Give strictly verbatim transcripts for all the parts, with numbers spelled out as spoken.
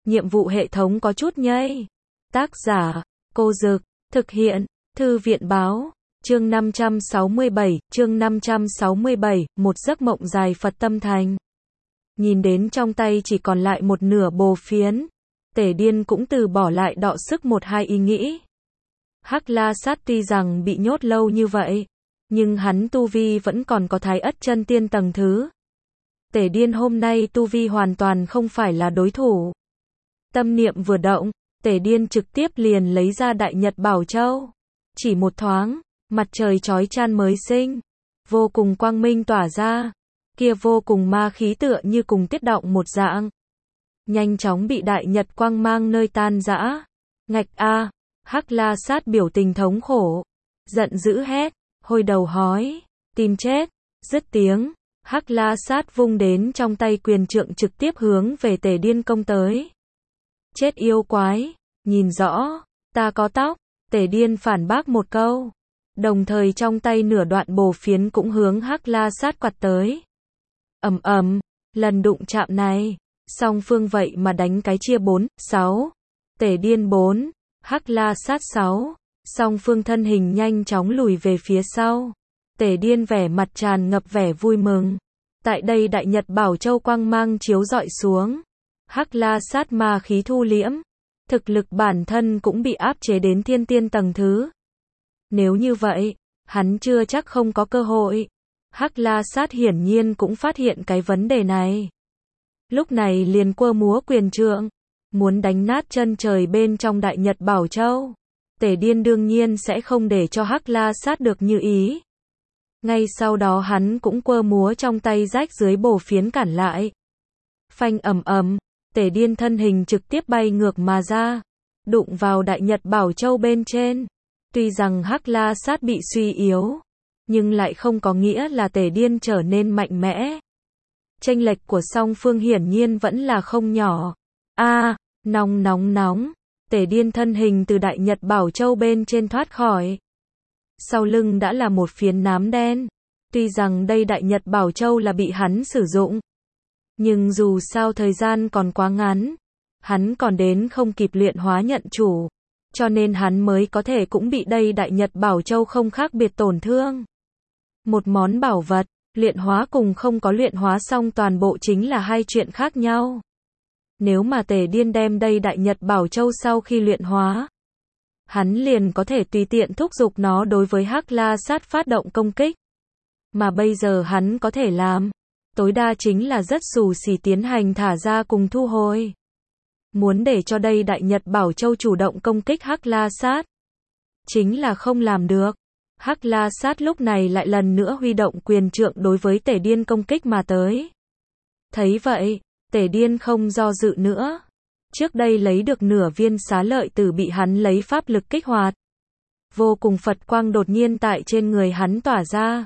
nhiệm vụ hệ thống có chút nhây. Tác giả, Cô Dực, thực hiện, Thư viện Báo, chương năm trăm sáu mươi bảy, chương năm trăm sáu mươi bảy, một giấc mộng dài Phật Tâm Thành. Nhìn đến trong tay chỉ còn lại một nửa bồ phiến, Tề Điên cũng từ bỏ lại đọ sức một hai ý nghĩ. Hắc La Sát tuy rằng bị nhốt lâu như vậy, nhưng hắn tu vi vẫn còn có Thái Ất chân tiên tầng thứ. Tề Điên hôm nay tu vi hoàn toàn không phải là đối thủ. Tâm niệm vừa động, Tề Điên trực tiếp liền lấy ra Đại Nhật Bảo Châu. Chỉ một thoáng, mặt trời chói chan mới sinh, vô cùng quang minh tỏa ra, kia vô cùng ma khí tựa như cùng tiết động một dạng. Nhanh chóng bị Đại Nhật quang mang nơi tan rã. Ngạch a, Hắc La Sát biểu tình thống khổ, giận dữ hét, hồi đầu hói, tìm chết, dứt tiếng, Hắc La Sát vung đến trong tay quyền trượng trực tiếp hướng về Tề Điên công tới. Chết yêu quái, nhìn rõ, ta có tóc, Tề Điên phản bác một câu, đồng thời trong tay nửa đoạn bồ phiến cũng hướng Hắc La Sát quạt tới. Ầm ầm, lần đụng chạm này, song phương vậy mà đánh cái chia bốn, sáu, Tề Điên bốn, Hắc La Sát sáu, song phương thân hình nhanh chóng lùi về phía sau. Tề Điên vẻ mặt tràn ngập vẻ vui mừng. Tại đây Đại Nhật Bảo Châu quang mang chiếu rọi xuống, Hắc La Sát ma khí thu liễm, thực lực bản thân cũng bị áp chế đến thiên tiên tầng thứ. Nếu như vậy, hắn chưa chắc không có cơ hội. Hắc La Sát hiển nhiên cũng phát hiện cái vấn đề này. Lúc này liền quơ múa quyền trượng, muốn đánh nát chân trời bên trong Đại Nhật Bảo Châu. Tề Điên đương nhiên sẽ không để cho Hắc La Sát được như ý. Ngay sau đó hắn cũng quơ múa trong tay rách dưới bổ phiến cản lại. Phanh ầm ầm, Tề Điên thân hình trực tiếp bay ngược mà ra, đụng vào Đại Nhật Bảo Châu bên trên. Tuy rằng Hắc La Sát bị suy yếu, nhưng lại không có nghĩa là Tề Điên trở nên mạnh mẽ. Chênh lệch của song phương hiển nhiên vẫn là không nhỏ. A, à, nóng nóng nóng, Tề Điên thân hình từ Đại Nhật Bảo Châu bên trên thoát khỏi. Sau lưng đã là một phiến nám đen. Tuy rằng đây Đại Nhật Bảo Châu là bị hắn sử dụng, nhưng dù sao thời gian còn quá ngắn, hắn còn đến không kịp luyện hóa nhận chủ, cho nên hắn mới có thể cũng bị đây Đại Nhật Bảo Châu không khác biệt tổn thương. Một món bảo vật, luyện hóa cùng không có luyện hóa xong toàn bộ chính là hai chuyện khác nhau. Nếu mà Tề Điên đem đây Đại Nhật Bảo Châu sau khi luyện hóa, hắn liền có thể tùy tiện thúc giục nó đối với Hắc La Sát phát động công kích. Mà bây giờ hắn có thể làm, tối đa chính là rất xù xì tiến hành thả ra cùng thu hồi. Muốn để cho đây Đại Nhật Bảo Châu chủ động công kích Hắc La Sát, chính là không làm được. Hắc La Sát lúc này lại lần nữa huy động quyền trượng đối với Tề Điên công kích mà tới. Thấy vậy, Tề Điên không do dự nữa. Trước đây lấy được nửa viên xá lợi tử bị hắn lấy pháp lực kích hoạt. Vô cùng Phật quang đột nhiên tại trên người hắn tỏa ra.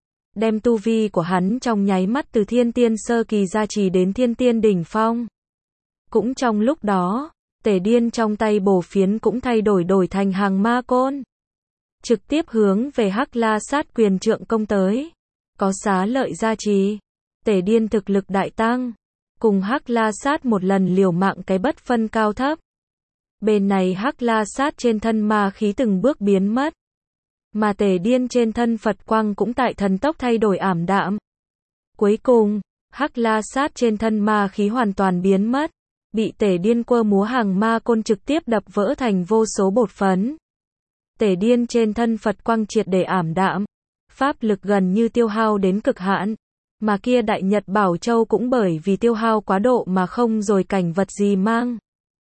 Đem tu vi của hắn trong nháy mắt từ thiên tiên sơ kỳ gia trì đến thiên tiên đỉnh phong. Cũng trong lúc đó, Tề Điên trong tay bổ phiến cũng thay đổi đổi thành hàng ma côn. Trực tiếp hướng về Hắc La Sát quyền trượng công tới. Có xá lợi gia trì, Tề Điên thực lực đại tăng. Cùng Hắc La Sát một lần liều mạng cái bất phân cao thấp. Bên này Hắc La Sát trên thân ma khí từng bước biến mất. Mà Tề Điên trên thân Phật quang cũng tại thần tốc thay đổi ảm đạm. Cuối cùng, Hắc La Sát trên thân ma khí hoàn toàn biến mất. Bị Tề Điên quơ múa hàng ma côn trực tiếp đập vỡ thành vô số bột phấn. Tề Điên trên thân Phật quang triệt để ảm đạm. Pháp lực gần như tiêu hao đến cực hạn. Mà kia Đại Nhật Bảo Châu cũng bởi vì tiêu hao quá độ mà không rồi cảnh vật gì mang.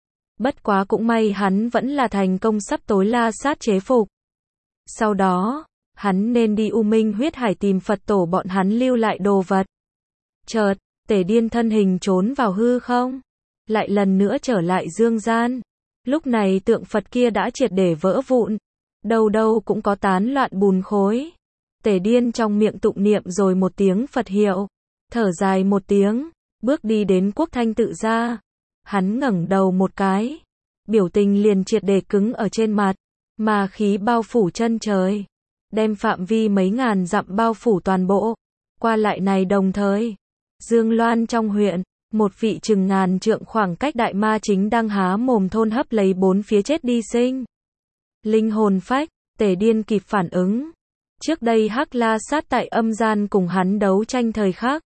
Bất quá cũng may hắn vẫn là thành công sắp tối La Sát chế phục. Sau đó, hắn nên đi U Minh huyết hải tìm Phật tổ bọn hắn lưu lại đồ vật. Chợt, Tề Điên thân hình trốn vào hư không, lại lần nữa trở lại dương gian. Lúc này tượng Phật kia đã triệt để vỡ vụn, đâu đâu cũng có tán loạn bùn khối. Tề Điên trong miệng tụng niệm rồi một tiếng Phật hiệu, thở dài một tiếng, bước đi đến Quốc Thanh tự gia. Hắn ngẩng đầu một cái, biểu tình liền triệt để cứng ở trên mặt, ma khí bao phủ chân trời, đem phạm vi mấy ngàn dặm bao phủ toàn bộ. Qua lại này đồng thời, Dương Loan trong huyện, Một vị chừng ngàn trượng khoảng cách đại ma chính đang há mồm thôn hấp lấy bốn phía chết đi sinh linh hồn phách. Tề Điên kịp phản ứng. Trước đây Hắc La Sát tại âm gian cùng hắn đấu tranh thời khắc,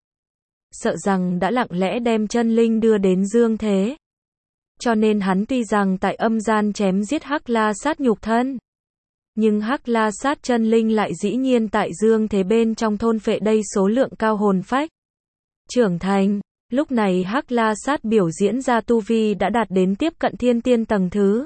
sợ rằng đã lặng lẽ đem chân linh đưa đến dương thế. Cho nên hắn tuy rằng tại âm gian chém giết Hắc La Sát nhục thân, nhưng Hắc La Sát chân linh lại dĩ nhiên tại dương thế bên trong thôn phệ đây số lượng cao hồn phách. Trưởng thành, lúc này Hắc La Sát biểu diễn ra tu vi đã đạt đến tiếp cận thiên tiên tầng thứ.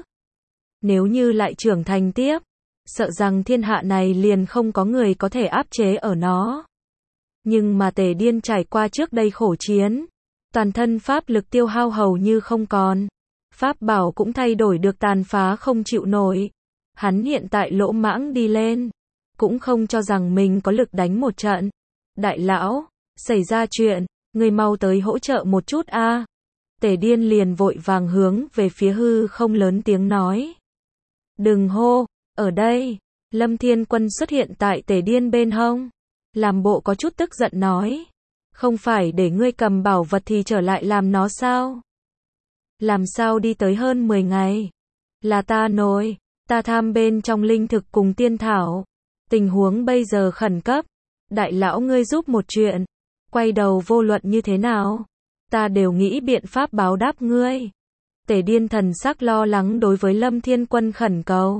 Nếu như lại trưởng thành tiếp, sợ rằng thiên hạ này liền không có người có thể áp chế ở nó. Nhưng mà Tề Điên trải qua trước đây khổ chiến, toàn thân pháp lực tiêu hao hầu như không còn. Pháp bảo cũng thay đổi được tàn phá không chịu nổi. Hắn hiện tại lỗ mãng đi lên, cũng không cho rằng mình có lực đánh một trận. Đại lão, xảy ra chuyện, người mau tới hỗ trợ một chút a. À. Tề Điên liền vội vàng hướng về phía hư không lớn tiếng nói. Đừng hô, ở đây. Lâm Thiên Quân xuất hiện tại Tề Điên bên hông, làm bộ có chút tức giận nói. Không phải để ngươi cầm bảo vật thì trở lại làm nó sao? Làm sao đi tới hơn mười ngày? Là ta nổi, ta tham bên trong linh thực cùng tiên thảo. Tình huống bây giờ khẩn cấp. Đại lão ngươi giúp một chuyện. Quay đầu vô luận như thế nào, ta đều nghĩ biện pháp báo đáp ngươi. Tề Điên thần sắc lo lắng đối với Lâm Thiên Quân khẩn cầu.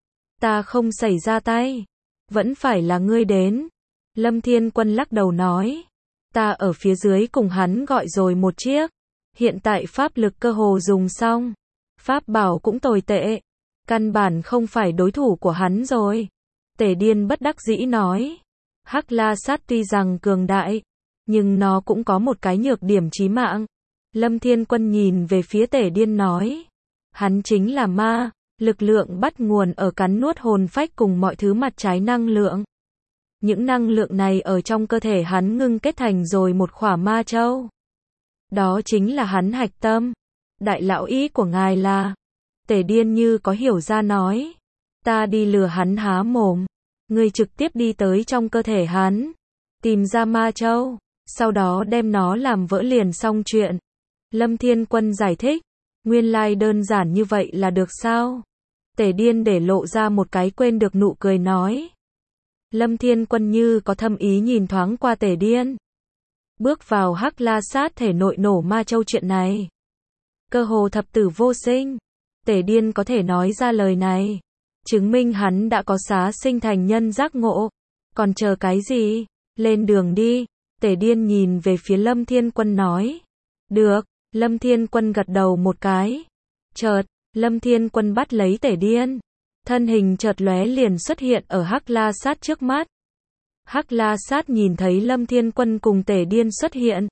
Ta không xảy ra tay, vẫn phải là ngươi đến. Lâm Thiên Quân lắc đầu nói. Ta ở phía dưới cùng hắn gọi rồi một chiếc. Hiện tại pháp lực cơ hồ dùng xong. Pháp bảo cũng tồi tệ. Căn bản không phải đối thủ của hắn rồi. Tề Điên bất đắc dĩ nói. Hắc La Sát tuy rằng cường đại, nhưng nó cũng có một cái nhược điểm chí mạng. Lâm Thiên Quân nhìn về phía Tề Điên nói. Hắn chính là ma, lực lượng bắt nguồn ở cắn nuốt hồn phách cùng mọi thứ mặt trái năng lượng. Những năng lượng này ở trong cơ thể hắn ngưng kết thành rồi một khỏa ma châu. Đó chính là hắn hạch tâm. Đại lão ý của ngài là. Tề Điên như có hiểu ra nói. Ta đi lừa hắn há mồm. Ngươi trực tiếp đi tới trong cơ thể hắn, tìm ra ma châu, sau đó đem nó làm vỡ liền xong chuyện. Lâm Thiên Quân giải thích. Nguyên lai đơn giản như vậy là được sao? Tề Điên để lộ ra một cái quên được nụ cười nói. Lâm Thiên Quân như có thâm ý nhìn thoáng qua Tề Điên. Bước vào Hắc La Sát thể nội nổ ma châu chuyện này. Cơ hồ thập tử vô sinh. Tề Điên có thể nói ra lời này, chứng minh hắn đã có xá sinh thành nhân giác ngộ. Còn chờ cái gì? Lên đường đi. Tề Điên nhìn về phía Lâm Thiên Quân nói. Được. Lâm Thiên Quân gật đầu một cái. Chợt, Lâm Thiên Quân bắt lấy Tề Điên. Thân hình chợt lóe liền xuất hiện ở Hắc La Sát trước mắt. Hắc La Sát nhìn thấy Lâm Thiên Quân cùng Tề Điên xuất hiện,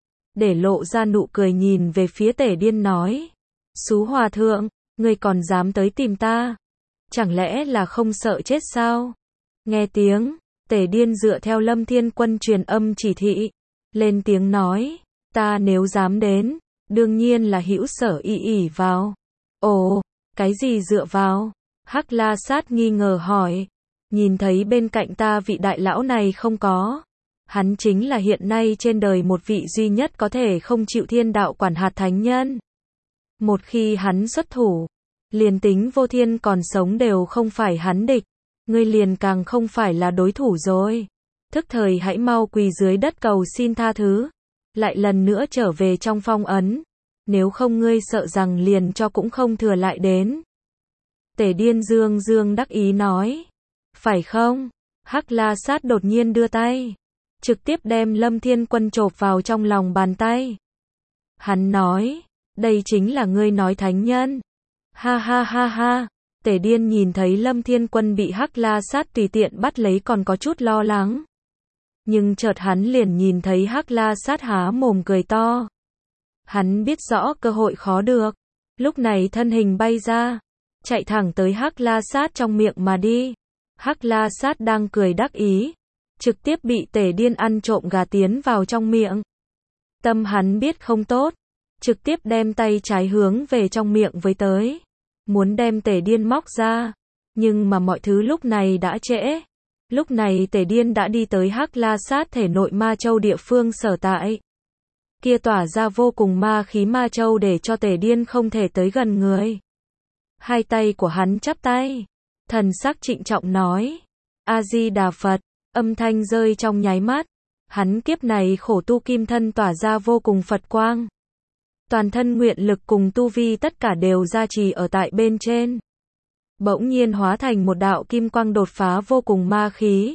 để lộ ra nụ cười nhìn về phía Tề Điên nói. Xú hòa thượng, ngươi còn dám tới tìm ta? Chẳng lẽ là không sợ chết sao? Nghe tiếng, Tề Điên dựa theo Lâm Thiên Quân truyền âm chỉ thị, lên tiếng nói. Ta nếu dám đến, đương nhiên là hữu sở y ỉ vào. Ồ, cái gì dựa vào? Hắc La Sát nghi ngờ hỏi. Nhìn thấy bên cạnh ta vị đại lão này không có? Hắn chính là hiện nay trên đời một vị duy nhất có thể không chịu thiên đạo quản hạt thánh nhân. Một khi hắn xuất thủ, liền tính vô thiên còn sống đều không phải hắn địch. Ngươi liền càng không phải là đối thủ rồi. Thức thời hãy mau quỳ dưới đất cầu xin tha thứ. Lại lần nữa trở về trong phong ấn. Nếu không ngươi sợ rằng liền cho cũng không thừa lại đến. Tề Điên dương dương đắc ý nói. Phải không? Hắc La Sát đột nhiên đưa tay, trực tiếp đem Lâm Thiên Quân chộp vào trong lòng bàn tay. Hắn nói. Đây chính là ngươi nói thánh nhân. Ha ha ha ha. Tề Điên nhìn thấy Lâm Thiên Quân bị Hắc La Sát tùy tiện bắt lấy còn có chút lo lắng. Nhưng chợt hắn liền nhìn thấy Hắc La Sát há mồm cười to. Hắn biết rõ cơ hội khó được. Lúc này thân hình bay ra, chạy thẳng tới Hắc La Sát trong miệng mà đi. Hắc La Sát đang cười đắc ý, trực tiếp bị Tề Điên ăn trộm gà tiến vào trong miệng. Tâm hắn biết không tốt, trực tiếp đem tay trái hướng về trong miệng với tới, muốn đem Tề Điên móc ra, nhưng mà mọi thứ lúc này đã trễ. Lúc này Tề Điên đã đi tới Hắc La Sát thể nội ma châu địa phương sở tại. kia tỏa ra vô cùng ma khí ma châu để cho Tề Điên không thể tới gần người. Hai tay của hắn chắp tay, thần sắc trịnh trọng nói, A-di-đà Phật, âm thanh rơi trong nháy mắt, hắn kiếp này khổ tu kim thân tỏa ra vô cùng Phật quang. Toàn thân nguyện lực cùng tu vi tất cả đều gia trì ở tại bên trên. Bỗng nhiên hóa thành một đạo kim quang đột phá vô cùng ma khí.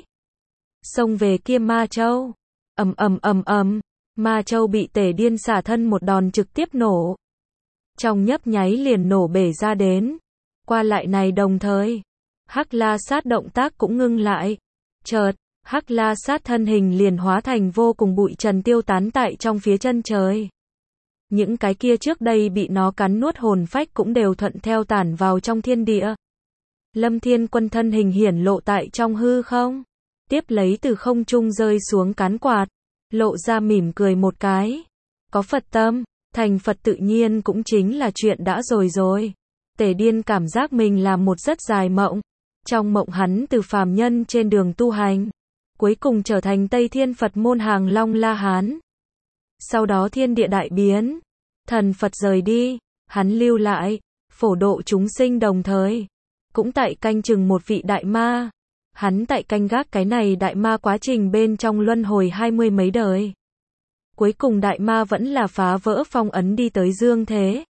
Xông về kia ma châu. Ầm ầm ầm ầm, ma châu bị Tề Điên xả thân một đòn trực tiếp nổ. Trong nhấp nháy liền nổ bể ra đến. Qua lại này đồng thời, Hắc La Sát động tác cũng ngưng lại. Chợt, Hắc La Sát thân hình liền hóa thành vô cùng bụi trần tiêu tán tại trong phía chân trời. Những cái kia trước đây bị nó cắn nuốt hồn phách cũng đều thuận theo tản vào trong thiên địa. Lâm Thiên Quân thân hình hiển lộ tại trong hư không, tiếp lấy từ không trung rơi xuống cán quạt, lộ ra mỉm cười một cái. Có Phật tâm, thành Phật tự nhiên cũng chính là chuyện đã rồi rồi. Tề Điên cảm giác mình làm một rất dài mộng. Trong mộng hắn từ phàm nhân trên đường tu hành, cuối cùng trở thành Tây Thiên Phật môn Hàng Long La Hán. Sau đó thiên địa đại biến, thần Phật rời đi, hắn lưu lại, phổ độ chúng sinh đồng thời, cũng tại canh chừng một vị đại ma. Hắn tại canh gác cái này đại ma quá trình bên trong luân hồi hai mươi mấy đời. Cuối cùng đại ma vẫn là phá vỡ phong ấn đi tới dương thế.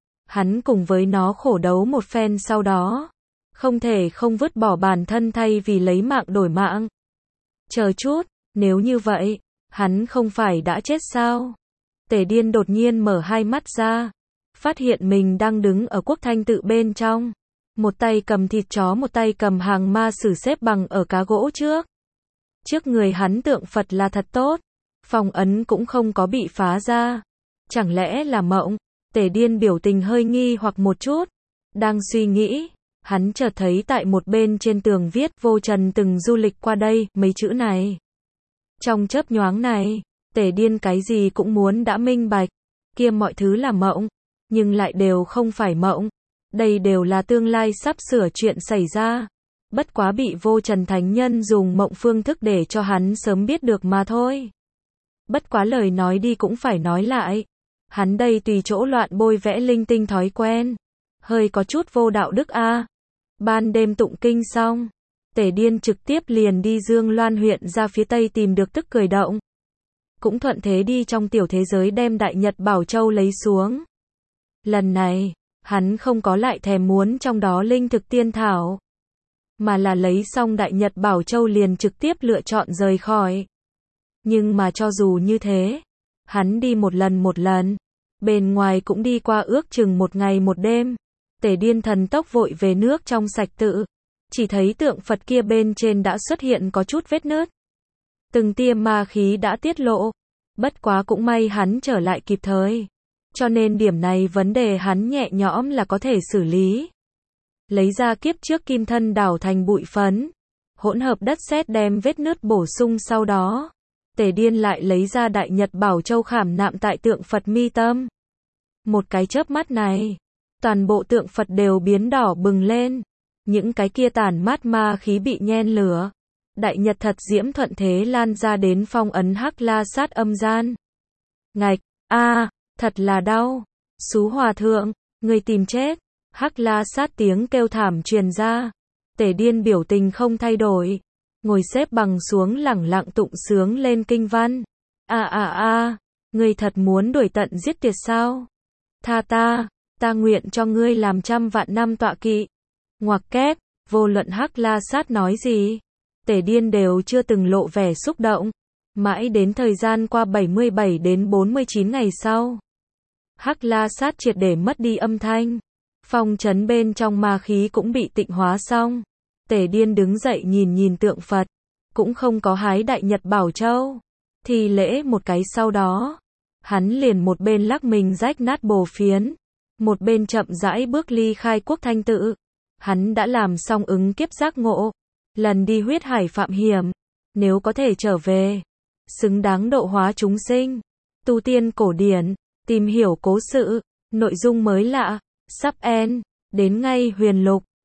Hắn cùng với nó khổ đấu một phen sau đó, không thể không vứt bỏ bản thân thay vì lấy mạng đổi mạng. Chờ chút, nếu như vậy, hắn không phải đã chết sao? Tề Điên đột nhiên mở hai mắt ra, phát hiện mình đang đứng ở quốc thanh tự bên trong. Một tay cầm thịt chó, một tay cầm hàng ma sử xếp bằng ở cá gỗ trước. Trước người hắn tượng Phật là thật tốt, phong ấn cũng không có bị phá ra. Chẳng lẽ là mộng? Tề Điên biểu tình hơi nghi hoặc một chút. Đang suy nghĩ, hắn chợt thấy tại một bên trên tường viết vô trần từng du lịch qua đây, mấy chữ này. Trong chớp nhoáng này, Tề Điên cái gì cũng muốn đã minh bạch. Kia mọi thứ là mộng, nhưng lại đều không phải mộng. Đây đều là tương lai sắp sửa chuyện xảy ra. Bất quá bị vô trần thánh nhân dùng mộng phương thức để cho hắn sớm biết được mà thôi. Bất quá lời nói đi cũng phải nói lại. Hắn đây tùy chỗ loạn bôi vẽ linh tinh thói quen. Hơi có chút vô đạo đức a. À. Ban đêm tụng kinh xong, Tề Điên trực tiếp liền đi Dương Loan huyện ra phía tây tìm được Tức Cười Động. Cũng thuận thế đi trong tiểu thế giới đem Đại Nhật Bảo Châu lấy xuống. Lần này, hắn không có lại thèm muốn trong đó linh thực tiên thảo, mà là lấy xong Đại Nhật Bảo Châu liền trực tiếp lựa chọn rời khỏi. Nhưng mà cho dù như thế, hắn đi một lần một lần, bên ngoài cũng đi qua ước chừng một ngày một đêm. Tề Điên thần tốc vội về nước trong sạch tự, chỉ thấy tượng Phật kia bên trên đã xuất hiện có chút vết nứt. Từng tia ma khí đã tiết lộ, bất quá cũng may hắn trở lại kịp thời. Cho nên điểm này vấn đề hắn nhẹ nhõm là có thể xử lý. Lấy ra kiếp trước kim thân đảo thành bụi phấn, hỗn hợp đất sét đem vết nứt bổ sung sau đó. Tề Điên lại lấy ra Đại Nhật Bảo Châu khảm nạm tại tượng Phật mi tâm. Một cái chớp mắt này, toàn bộ tượng Phật đều biến đỏ bừng lên. Những cái kia tản mát ma khí bị nhen lửa. Đại Nhật thật diễm thuận thế lan ra đến phong ấn Hắc La Sát âm gian. Ngạch, a, à, thật là đau. Xú hòa thượng, người tìm chết. Hắc La Sát tiếng kêu thảm truyền ra. Tề Điên biểu tình không thay đổi, ngồi xếp bằng xuống lẳng lặng tụng sướng lên kinh văn. A a a, ngươi thật muốn đuổi tận giết tuyệt sao? Tha ta, ta nguyện cho ngươi làm trăm vạn năm tọa kỵ. Ngoặc kép, vô luận Hắc La Sát nói gì, Tề Điên đều chưa từng lộ vẻ xúc động. Mãi đến thời gian qua bảy mươi bảy đến bốn mươi chín ngày sau, Hắc La Sát triệt để mất đi âm thanh. Phong trấn bên trong ma khí cũng bị tịnh hóa xong. Tề Điên đứng dậy nhìn nhìn tượng Phật, cũng không có hái Đại Nhật Bảo Châu. Thì lễ một cái sau đó, hắn liền một bên lắc mình rách nát bồ phiến, một bên chậm rãi bước ly khai quốc thanh tự. Hắn đã làm xong ứng kiếp giác ngộ, lần đi huyết hải phạm hiểm, nếu có thể trở về, xứng đáng độ hóa chúng sinh. Tu tiên cổ điển, tìm hiểu cố sự, nội dung mới lạ, sắp end, đến ngay huyền lục.